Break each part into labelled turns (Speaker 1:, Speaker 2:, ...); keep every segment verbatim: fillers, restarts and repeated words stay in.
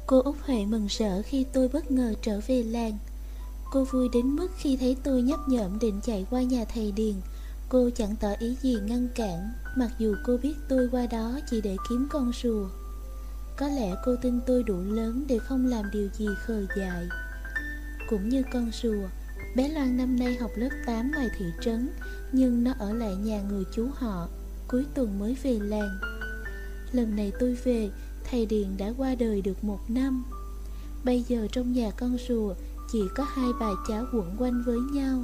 Speaker 1: Cô Út Huệ mừng rỡ khi tôi bất ngờ trở về làng. Cô vui đến mức khi thấy tôi nhấp nhổm định chạy qua nhà thầy Điền, cô chẳng tỏ ý gì ngăn cản, mặc dù cô biết tôi qua đó chỉ để kiếm con rùa. Có lẽ cô tin tôi đủ lớn để không làm điều gì khờ dại. Cũng như con rùa, bé Loan năm nay học lớp tám ngoài thị trấn, nhưng nó ở lại nhà người chú họ, cuối tuần mới về làng. Lần này tôi về, thầy Điền đã qua đời được một năm. Bây giờ trong nhà con rùa chỉ có hai bà cháu quẩn quanh với nhau.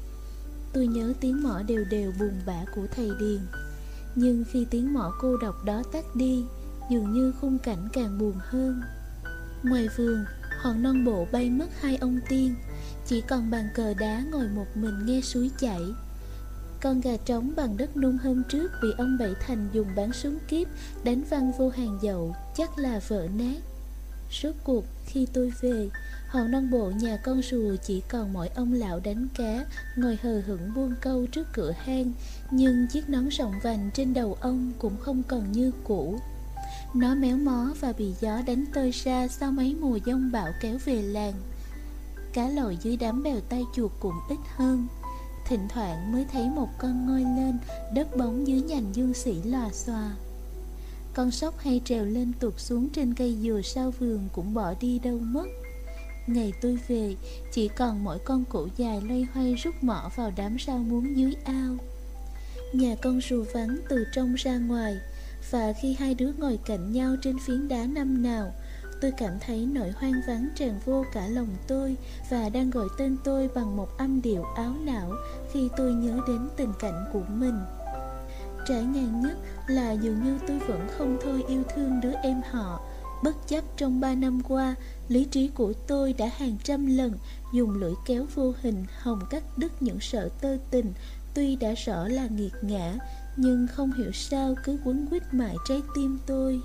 Speaker 1: Tôi nhớ tiếng mõ đều đều buồn bã của thầy Điền. Nhưng khi tiếng mõ cô độc đó tắt đi, dường như khung cảnh càng buồn hơn. Ngoài vườn, hòn non bộ bay mất hai ông tiên, chỉ còn bàn cờ đá ngồi một mình nghe suối chảy. Con gà trống bằng đất nung hôm trước bị ông Bảy Thành dùng bán súng kíp đánh văng vô hàng dậu, chắc là vỡ nát. Rốt cuộc khi tôi về, hòn non bộ nhà con rùa chỉ còn mỗi ông lão đánh cá ngồi hờ hững buông câu trước cửa hang, nhưng chiếc nón rộng vành trên đầu ông cũng không còn như cũ. Nó méo mó và bị gió đánh tơi ra sau mấy mùa giông bão kéo về làng. Cá lội dưới đám bèo tai chuột cũng ít hơn. Thỉnh thoảng mới thấy một con ngoi lên đớp bóng dưới nhành dương sĩ lòa xòa. Con sóc hay trèo lên tụt xuống trên cây dừa sau vườn cũng bỏ đi đâu mất. Ngày tôi về, chỉ còn mỗi con cổ dài loay hoay rút mỏ vào đám rau muống dưới ao. Nhà con rùa vắng từ trong ra ngoài, và khi hai đứa ngồi cạnh nhau trên phiến đá năm nào, tôi cảm thấy nỗi hoang vắng tràn vô cả lòng tôi và đang gọi tên tôi bằng một âm điệu áo não khi tôi nhớ đến tình cảnh của mình. Trái ngang nhất là dường như tôi vẫn không thôi yêu thương đứa em họ. Bất chấp trong ba năm qua, lý trí của tôi đã hàng trăm lần dùng lưỡi kéo vô hình hòng cắt đứt những sợi tơ tình, tuy đã rõ là nghiệt ngã, nhưng không hiểu sao cứ quấn quýt mãi trái tim tôi.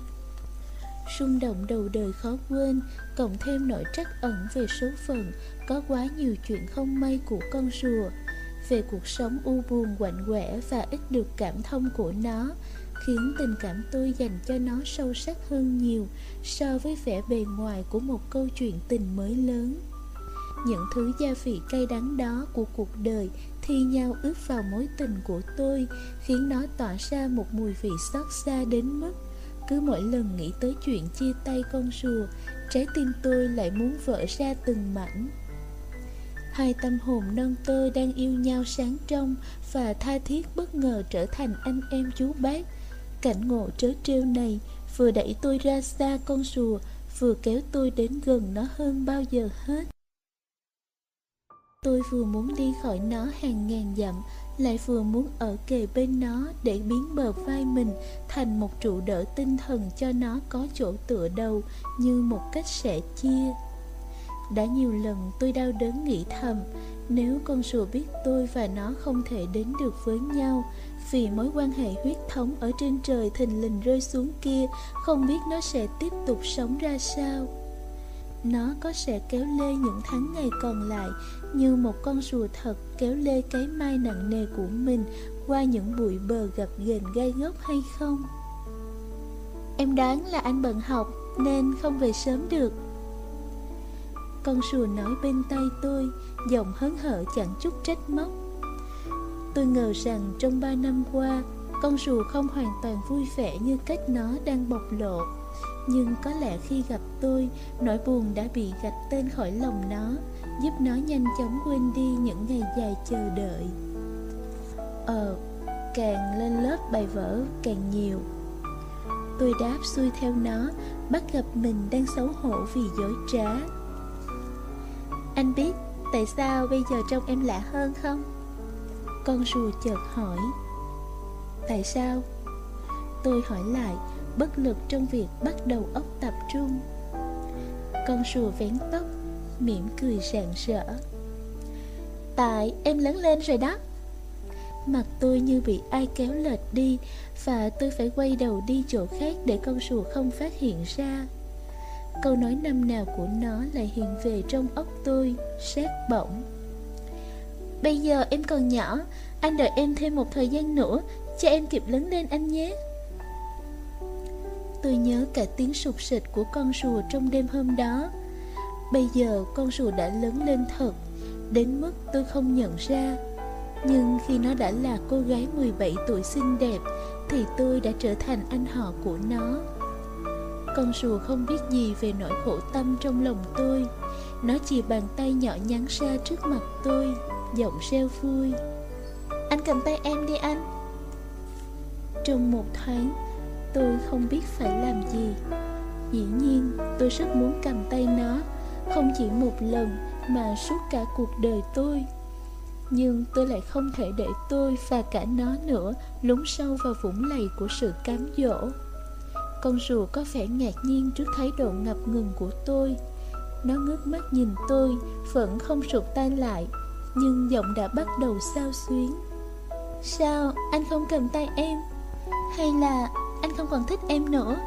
Speaker 1: Rung động đầu đời khó quên, cộng thêm nỗi trắc ẩn về số phận, có quá nhiều chuyện không may của con rùa, về cuộc sống u buồn quạnh quẻ và ít được cảm thông của nó, khiến tình cảm tôi dành cho nó sâu sắc hơn nhiều so với vẻ bề ngoài của một câu chuyện tình mới lớn. Những thứ gia vị cay đắng đó của cuộc đời thi nhau ướp vào mối tình của tôi, khiến nó tỏa ra một mùi vị xót xa đến mức cứ mỗi lần nghĩ tới chuyện chia tay con rùa, trái tim tôi lại muốn vỡ ra từng mảnh. Hai tâm hồn non tơ đang yêu nhau sáng trong và tha thiết bất ngờ trở thành anh em chú bác. Cảnh ngộ trớ trêu này vừa đẩy tôi ra xa con rùa, vừa kéo tôi đến gần nó hơn bao giờ hết. Tôi vừa muốn đi khỏi nó hàng ngàn dặm, lại vừa muốn ở kề bên nó để biến bờ vai mình thành một trụ đỡ tinh thần cho nó có chỗ tựa đầu như một cách sẻ chia. Đã nhiều lần tôi đau đớn nghĩ thầm, nếu con rùa biết tôi và nó không thể đến được với nhau vì mối quan hệ huyết thống ở trên trời thình lình rơi xuống kia, không biết nó sẽ tiếp tục sống ra sao. Nó có sẽ kéo lê những tháng ngày còn lại như một con rùa thật kéo lê cái mai nặng nề của mình qua những bụi bờ gập ghềnh gai góc hay không? Em đoán là anh bận học nên không về sớm được. Con rùa nói bên tai tôi, giọng hớn hở chẳng chút trách móc. Tôi ngờ rằng trong ba năm qua, con rùa không hoàn toàn vui vẻ như cách nó đang bộc lộ. Nhưng có lẽ khi gặp tôi, nỗi buồn đã bị gạch tên khỏi lòng nó, giúp nó nhanh chóng quên đi những ngày dài chờ đợi. Ờ, càng lên lớp bài vở càng nhiều. Tôi đáp xuôi theo nó, bắt gặp mình đang xấu hổ vì dối trá. Anh biết tại sao bây giờ trông em lạ hơn không? Con rùa chợt hỏi. Tại sao? Tôi hỏi lại, bất lực trong việc bắt đầu óc tập trung. Con rùa vén tóc, mỉm cười rạng rỡ. Tại em lớn lên rồi đó. Mặt tôi như bị ai kéo lệch đi, và tôi phải quay đầu đi chỗ khác để con rùa không phát hiện ra. Câu nói năm nào của nó lại hiện về trong óc tôi, sát bỏng. Bây giờ em còn nhỏ, anh đợi em thêm một thời gian nữa, cho em kịp lớn lên anh nhé. tôi nhớ cả tiếng sụp sịch của con rùa trong đêm hôm đó. Bây giờ con rùa đã lớn lên thật, đến mức tôi không nhận ra. Nhưng khi nó đã là cô gái mười bảy tuổi xinh đẹp, thì tôi đã trở thành anh họ của nó. Con rùa không biết gì về nỗi khổ tâm trong lòng tôi. Nó chìa bàn tay nhỏ nhắn ra trước mặt tôi, giọng reo vui: "Anh cầm tay em đi anh." Trong một thoáng, tôi không biết phải làm gì. Dĩ nhiên, tôi rất muốn cầm tay nó, không chỉ một lần mà suốt cả cuộc đời tôi. Nhưng tôi lại không thể để tôi và cả nó nữa lún sâu vào vũng lầy của sự cám dỗ. Con rùa có vẻ ngạc nhiên trước thái độ ngập ngừng của tôi. Nó ngước mắt nhìn tôi, vẫn không sụt tay lại, nhưng giọng đã bắt đầu xao xuyến: "Sao anh không cầm tay em? Hay là anh không còn thích em nữa?"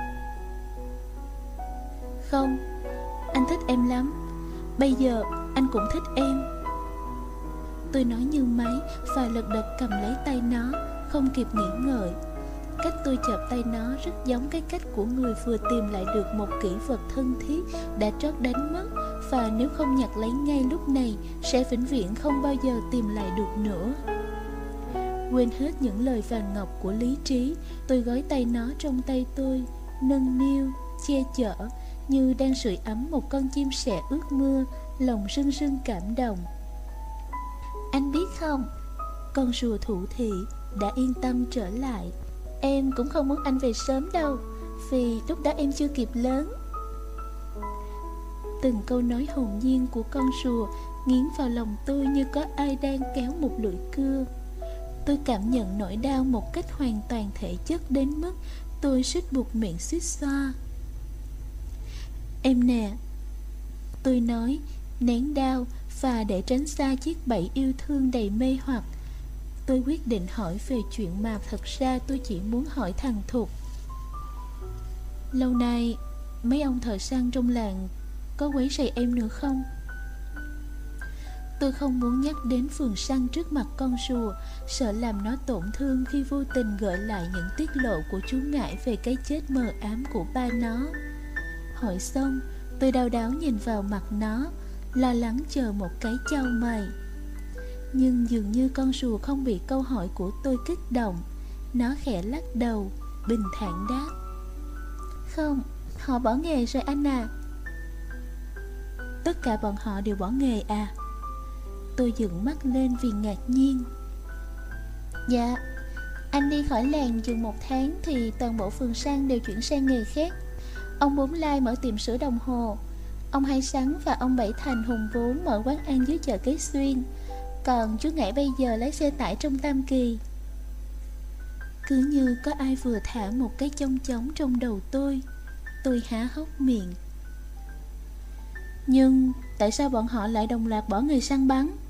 Speaker 1: "Không, anh thích em lắm. Bây giờ anh cũng thích em." Tôi nói như máy và lật đật cầm lấy tay nó, không kịp nghĩ ngợi. Cách tôi chộp tay nó rất giống cái cách của người vừa tìm lại được một kỷ vật thân thiết đã trót đánh mất, và nếu không nhặt lấy ngay lúc này sẽ vĩnh viễn không bao giờ tìm lại được nữa. Quên hết những lời vàng ngọc của lý trí, tôi gói tay nó trong tay tôi, nâng niu, che chở, như đang sưởi ấm một con chim sẻ ướt mưa, lòng rưng rưng cảm động. "Anh biết không," con rùa thủ thỉ đã yên tâm trở lại, "em cũng không muốn anh về sớm đâu, vì lúc đó em chưa kịp lớn." Từng câu nói hồn nhiên của con rùa nghiến vào lòng tôi như có ai đang kéo một lưỡi cưa. Tôi cảm nhận nỗi đau một cách hoàn toàn thể chất đến mức tôi suýt buột miệng suýt xoa. "Em nè," tôi nói, nén đau, và để tránh xa chiếc bẫy yêu thương đầy mê hoặc, tôi quyết định hỏi về chuyện mà thật ra tôi chỉ muốn hỏi thằng Thục. "Lâu nay mấy ông thợ săn trong làng có quấy rầy em nữa không?" Tôi không muốn nhắc đến phường săn trước mặt con rùa, sợ làm nó tổn thương khi vô tình gợi lại những tiết lộ của chú ngải về cái chết mờ ám của ba nó. Hỏi xong, tôi đau đáu nhìn vào mặt nó, lo lắng chờ một cái chau mày. Nhưng dường như con rùa không bị câu hỏi của tôi kích động. Nó khẽ lắc đầu, bình thản đáp: "Không, họ bỏ nghề rồi anh à." "Tất cả bọn họ đều bỏ nghề à?" Tôi dựng mắt lên vì ngạc nhiên. "Dạ, anh đi khỏi làng chừng một tháng thì toàn bộ phường săn đều chuyển sang nghề khác. Ông Bốn Lai mở tiệm sửa đồng hồ, ông Hai Sắn và ông Bảy Thành hùng vốn mở quán ăn dưới chợ Kế Xuyên, còn chú Ngải bây giờ lái xe tải trong Tam Kỳ." Cứ như có ai vừa thả một cái chong chóng trong đầu tôi. Tôi há hốc miệng. "Nhưng tại sao bọn họ lại đồng loạt bỏ nghề săn bắn?"